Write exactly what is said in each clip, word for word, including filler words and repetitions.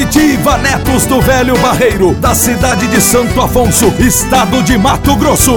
Comitiva Netos do Velho Barreiro, da cidade de Santo Afonso, estado de Mato Grosso.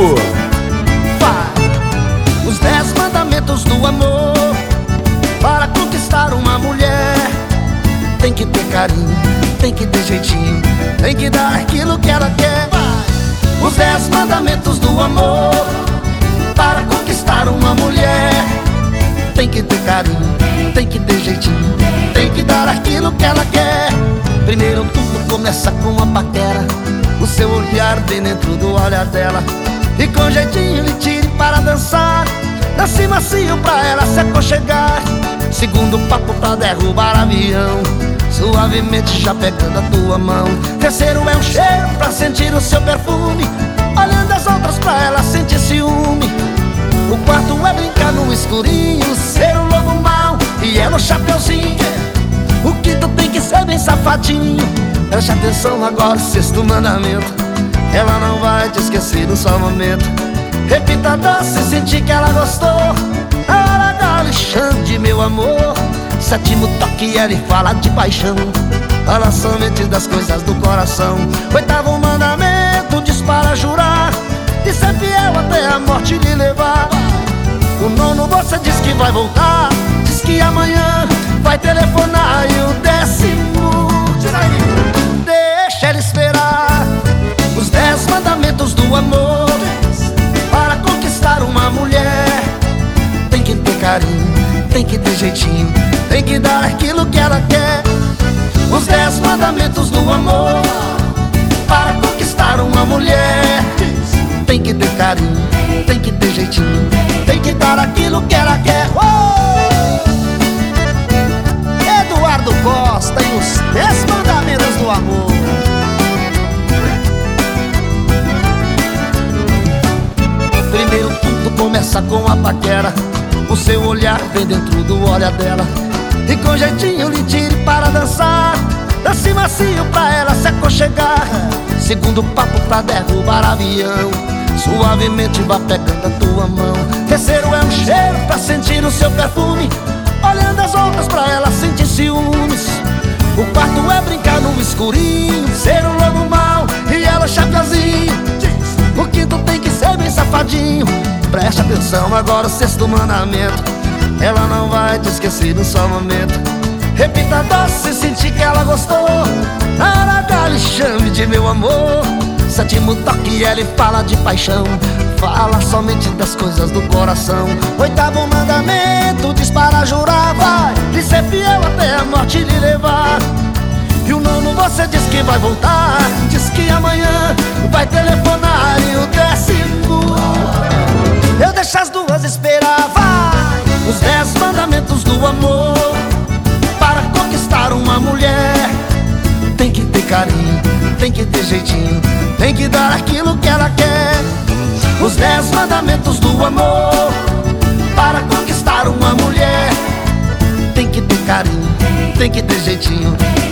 Os dez mandamentos do amor. Para conquistar uma mulher, tem que ter carinho, tem que ter jeitinho, tem que dar aquilo que ela quer. Os dez mandamentos do amor. Para conquistar uma mulher, tem que ter carinho, tem que ter jeitinho, tem que dar aquilo que ela quer. Primeiro tudo começa com uma paquera, o seu olhar bem dentro do olhar dela, e com jeitinho lhe tire para dançar, dance macio pra ela se aconchegar. Segundo papo pra derrubar avião, suavemente já pegando a tua mão. Terceiro é um cheiro pra sentir o seu perfume, olhando as outras pra ela sentir ciúme. O quarto é brincar no escurinho, ser um lobo mau e ela o chapeuzinho. O quinto tem que ser bem safadinho. Preste atenção agora, o sexto mandamento, ela não vai te esquecer no só momento. Repita a dança e sentir que ela gostou, ela dá-lhe chame de meu amor. Sétimo toque, ela fala de paixão, fala somente das coisas do coração. Oitavo mandamento, diz para jurar e ser fiel até a morte lhe levar. O nono você diz que vai voltar, diz que amanhã vai telefonar. E o décimo, deixa ela esperar. Os dez mandamentos do amor. Para conquistar uma mulher, tem que ter carinho, tem que ter jeitinho, tem que dar aquilo que ela quer. Os dez mandamentos do amor. Para conquistar uma mulher, tem que ter carinho, tem que ter jeitinho, tem que dar aquilo que ela quer. Oh! Eduardo Costa e os dez mandamentos do amor. Primeiro tudo começa com a paquera, o seu olhar vem dentro do olhar dela, e com jeitinho lhe tire para dançar, dance macio pra ela se aconchegar. Segundo papo pra derrubar avião, suavemente vá pegando a tua mão. Terceiro é um cheiro pra sentir o seu perfume, olhando as outras pra ela sentir ciúmes. O quarto é brincar no escurinho, ser um lobo mau e ela chapeuzinho. O quinto tem que ser bem safadinho. Preste atenção agora, o sexto mandamento, ela não vai te esquecer no só momento. Repita a doce e sentir que ela gostou, ela dá-lhe chame de meu amor. Sétimo toque, ela fala de paixão, fala somente das coisas do coração. Oitavo mandamento, diz para jurar, vai lhe ser fiel até a morte lhe levar. E o nono você diz que vai voltar, diz que amanhã vai telefonar. E o décimo, eu deixo as duas esperar, vai. Os dez mandamentos do amor. Para conquistar uma mulher, tem que ter carinho, tem que ter jeitinho, tem que dar aquilo que ela quer. Os dez mandamentos do amor. Para conquistar uma mulher, tem que ter carinho, tem que ter jeitinho,